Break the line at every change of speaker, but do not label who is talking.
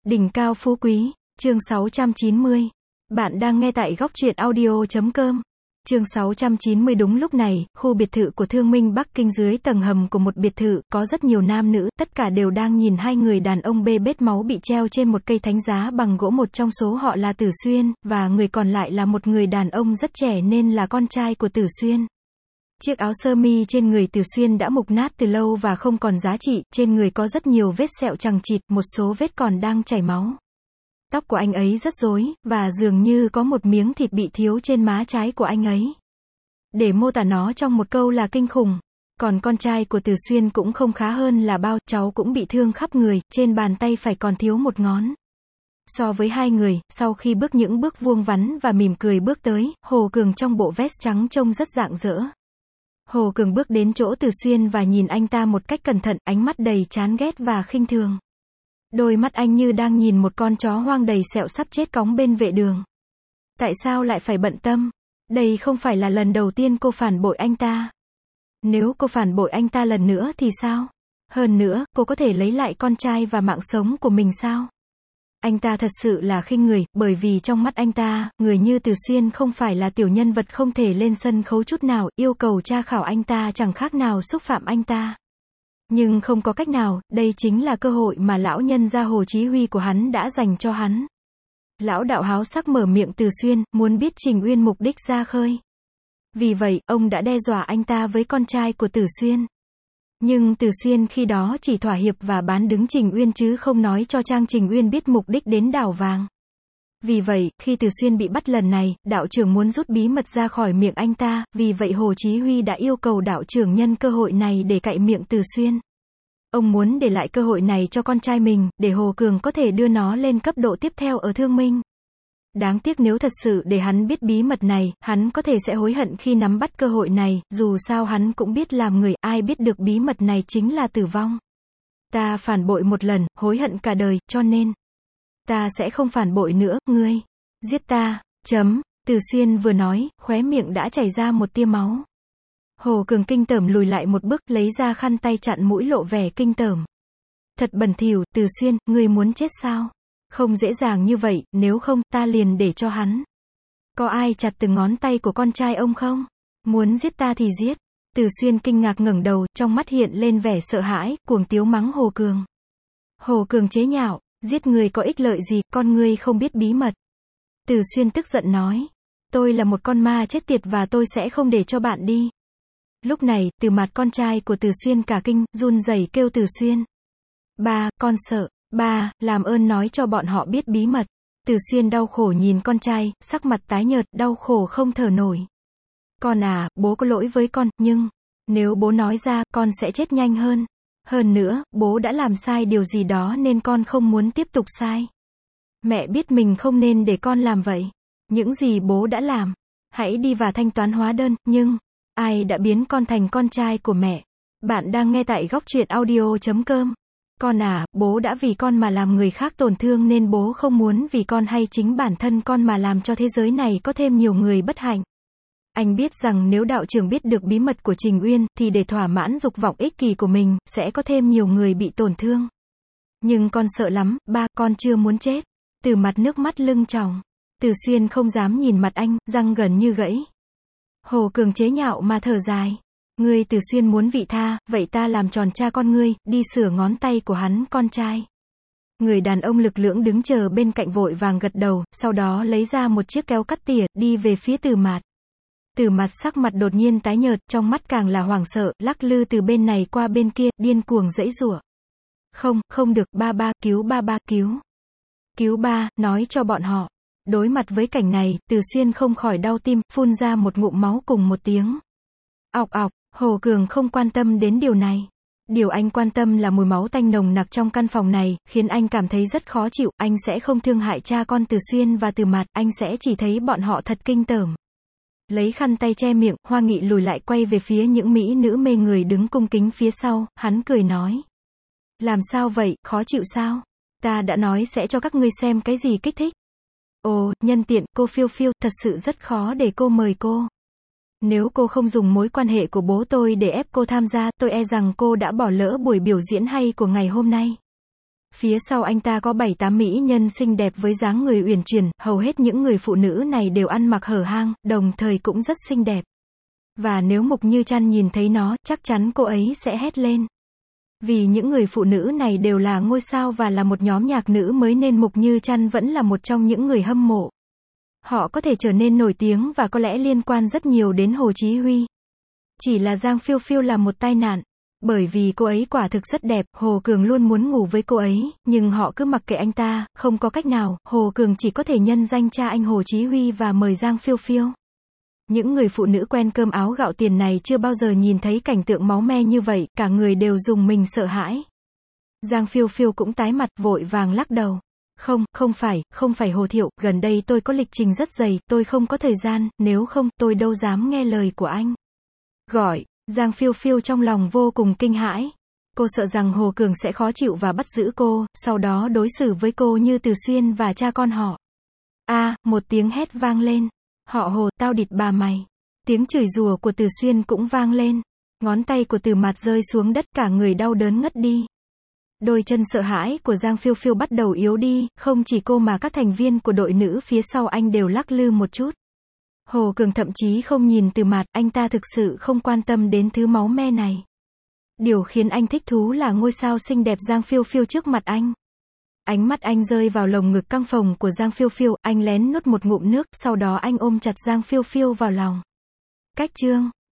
Đỉnh cao phú quý, chương 690. Bạn đang nghe tại góc truyện audio.com. Chương 690. Đúng lúc này, khu biệt thự của Thương Minh Bắc Kinh dưới tầng hầm của một biệt thự, có rất nhiều nam nữ, tất cả đều đang nhìn hai người đàn ông bê bết máu bị treo trên một cây thánh giá bằng gỗ. Một trong số họ là Tử Xuyên, và người còn lại là một người đàn ông rất trẻ nên là con trai của Tử Xuyên. Chiếc áo sơ mi trên người Tử Xuyên đã mục nát từ lâu và không còn giá trị, trên người có rất nhiều vết sẹo chằng chịt, một số vết còn đang chảy máu. Tóc của anh ấy rất rối, và dường như có một miếng thịt bị thiếu trên má trái của anh ấy. Để mô tả nó trong một câu là kinh khủng. Còn con trai của Tử Xuyên cũng không khá hơn là bao, cháu cũng bị thương khắp người, trên bàn tay phải còn thiếu một ngón. So với hai người, sau khi bước những bước vuông vắn và mỉm cười bước tới, Hồ Cường trong bộ vest trắng trông rất rạng rỡ. Hồ Cường bước đến chỗ Tử Xuyên và nhìn anh ta một cách cẩn thận, ánh mắt đầy chán ghét và khinh thường. Đôi mắt anh như đang nhìn một con chó hoang đầy sẹo sắp chết cóng bên vệ đường. Tại sao lại phải bận tâm? Đây không phải là lần đầu tiên cô phản bội anh ta. Nếu cô phản bội anh ta lần nữa thì sao? Hơn nữa, cô có thể lấy lại con trai và mạng sống của mình sao? Anh ta thật sự là khinh người, bởi vì trong mắt anh ta, người như Tử Xuyên không phải là tiểu nhân vật không thể lên sân khấu chút nào, yêu cầu tra khảo anh ta chẳng khác nào xúc phạm anh ta. Nhưng không có cách nào, đây chính là cơ hội mà lão nhân gia Hồ Chí Huy của hắn đã dành cho hắn. Lão đạo háo sắc mở miệng Tử Xuyên, muốn biết Trình Uyên mục đích ra khơi. Vì vậy, ông đã đe dọa anh ta với con trai của Tử Xuyên. Nhưng Tử Xuyên khi đó chỉ thỏa hiệp và bán đứng Trình Uyên chứ không nói cho Trang Trình Uyên biết mục đích đến đảo vàng. Vì vậy, khi Tử Xuyên bị bắt lần này, đạo trưởng muốn rút bí mật ra khỏi miệng anh ta, vì vậy Hồ Chí Huy đã yêu cầu đạo trưởng nhân cơ hội này để cạy miệng Tử Xuyên. Ông muốn để lại cơ hội này cho con trai mình, để Hồ Cường có thể đưa nó lên cấp độ tiếp theo ở Thương Minh. Đáng tiếc nếu thật sự để hắn biết bí mật này, hắn có thể sẽ hối hận khi nắm bắt cơ hội này, dù sao hắn cũng biết làm người, ai biết được bí mật này chính là tử vong. Ta phản bội một lần, hối hận cả đời, cho nên ta sẽ không phản bội nữa, ngươi giết ta, Tử Xuyên vừa nói, khóe miệng đã chảy ra một tia máu. Hồ Cường kinh tởm lùi lại một bước, lấy ra khăn tay chặn mũi lộ vẻ kinh tởm. Thật bẩn thỉu, Tử Xuyên, ngươi muốn chết sao? Không dễ dàng như vậy, nếu không, ta liền để cho hắn. Có ai chặt từng ngón tay của con trai ông không? Muốn giết ta thì giết. Tử Xuyên kinh ngạc ngẩng đầu, trong mắt hiện lên vẻ sợ hãi, cuồng tiếu mắng Hồ Cường. Hồ Cường chế nhạo, giết người có ích lợi gì, con ngươi không biết bí mật. Tử Xuyên tức giận nói, tôi là một con ma chết tiệt và tôi sẽ không để cho bạn đi. Lúc này, Từ Mạt con trai của Tử Xuyên cả kinh, run rẩy kêu Tử Xuyên. Ba, con sợ. Ba, làm ơn nói cho bọn họ biết bí mật. Tử Xuyên đau khổ nhìn con trai, sắc mặt tái nhợt, đau khổ không thở nổi. Con à, bố có lỗi với con, nhưng nếu bố nói ra, con sẽ chết nhanh hơn. Hơn nữa, bố đã làm sai điều gì đó nên con không muốn tiếp tục sai. Mẹ biết mình không nên để con làm vậy. Những gì bố đã làm, hãy đi và thanh toán hóa đơn, nhưng ai đã biến con thành con trai của mẹ? Bạn đang nghe tại góc truyện audio.com. Con à, bố đã vì con mà làm người khác tổn thương nên bố không muốn vì con hay chính bản thân con mà làm cho thế giới này có thêm nhiều người bất hạnh. Anh biết rằng nếu đạo trưởng biết được bí mật của Trình Uyên, thì để thỏa mãn dục vọng ích kỷ của mình, sẽ có thêm nhiều người bị tổn thương. Nhưng con sợ lắm, ba, con chưa muốn chết. Từ Mặt nước mắt lưng tròng. Tử Xuyên không dám nhìn mặt anh, răng gần như gãy. Hồ Cường chế nhạo mà thở dài. Ngươi Tử Xuyên muốn vị tha, vậy ta làm tròn cha con ngươi, đi sửa ngón tay của hắn, con trai. Người đàn ông lực lưỡng đứng chờ bên cạnh vội vàng gật đầu, sau đó lấy ra một chiếc kéo cắt tỉa, đi về phía Từ Mạt. Từ Mạt sắc mặt đột nhiên tái nhợt, trong mắt càng là hoảng sợ, lắc lư từ bên này qua bên kia, điên cuồng giãy giụa. Không, không được, ba ba, cứu ba ba, cứu. Cứu ba, nói cho bọn họ. Đối mặt với cảnh này, Tử Xuyên không khỏi đau tim, phun ra một ngụm máu cùng một tiếng. Ọc ọc. Hồ Cường không quan tâm đến điều này. Điều anh quan tâm là mùi máu tanh nồng nặc trong căn phòng này, khiến anh cảm thấy rất khó chịu. Anh sẽ không thương hại cha con Tử Xuyên và Từ Mạt, anh sẽ chỉ thấy bọn họ thật kinh tởm. Lấy khăn tay che miệng, Hoa Nghị lùi lại quay về phía những mỹ nữ mê người đứng cung kính phía sau, hắn cười nói. Làm sao vậy, khó chịu sao? Ta đã nói sẽ cho các ngươi xem cái gì kích thích. Ồ, nhân tiện, cô Phiêu Phiêu, thật sự rất khó để cô mời cô. Nếu cô không dùng mối quan hệ của bố tôi để ép cô tham gia, tôi e rằng cô đã bỏ lỡ buổi biểu diễn hay của ngày hôm nay. Phía sau anh ta có 7-8 mỹ nhân xinh đẹp với dáng người uyển chuyển, hầu hết những người phụ nữ này đều ăn mặc hở hang, đồng thời cũng rất xinh đẹp. Và nếu Mục Như Trăn nhìn thấy nó, chắc chắn cô ấy sẽ hét lên. Vì những người phụ nữ này đều là ngôi sao và là một nhóm nhạc nữ mới nên Mục Như Trăn vẫn là một trong những người hâm mộ. Họ có thể trở nên nổi tiếng và có lẽ liên quan rất nhiều đến Hồ Chí Huy. Chỉ là Giang Phiêu Phiêu là một tai nạn. Bởi vì cô ấy quả thực rất đẹp, Hồ Cường luôn muốn ngủ với cô ấy, nhưng họ cứ mặc kệ anh ta, không có cách nào, Hồ Cường chỉ có thể nhân danh cha anh Hồ Chí Huy và mời Giang Phiêu Phiêu. Những người phụ nữ quen cơm áo gạo tiền này chưa bao giờ nhìn thấy cảnh tượng máu me như vậy, cả người đều rùng mình sợ hãi. Giang Phiêu Phiêu cũng tái mặt, vội vàng lắc đầu. Không phải Hồ Thiệu, gần đây tôi có lịch trình rất dày, tôi không có thời gian, nếu không, tôi đâu dám nghe lời của anh. Gọi, Giang Phiêu Phiêu trong lòng vô cùng kinh hãi. Cô sợ rằng Hồ Cường sẽ khó chịu và bắt giữ cô, sau đó đối xử với cô như Từ Xuyên và cha con họ. Một tiếng hét vang lên. Họ Hồ, tao địt bà mày. Tiếng chửi rủa của Từ Xuyên cũng vang lên. Ngón tay của Từ Mạt rơi xuống đất, cả người đau đớn ngất đi. Đôi chân sợ hãi của Giang Phiêu Phiêu bắt đầu yếu đi, không chỉ cô mà các thành viên của đội nữ phía sau anh đều lắc lư một chút. Hồ Cường thậm chí không nhìn Từ Mạt, anh ta thực sự không quan tâm đến thứ máu me này. Điều khiến anh thích thú là ngôi sao xinh đẹp Giang Phiêu Phiêu trước mặt anh. Ánh mắt anh rơi vào lồng ngực căng phồng của Giang Phiêu Phiêu, anh lén nuốt một ngụm nước, sau đó anh ôm chặt Giang Phiêu Phiêu vào lòng. Cách chương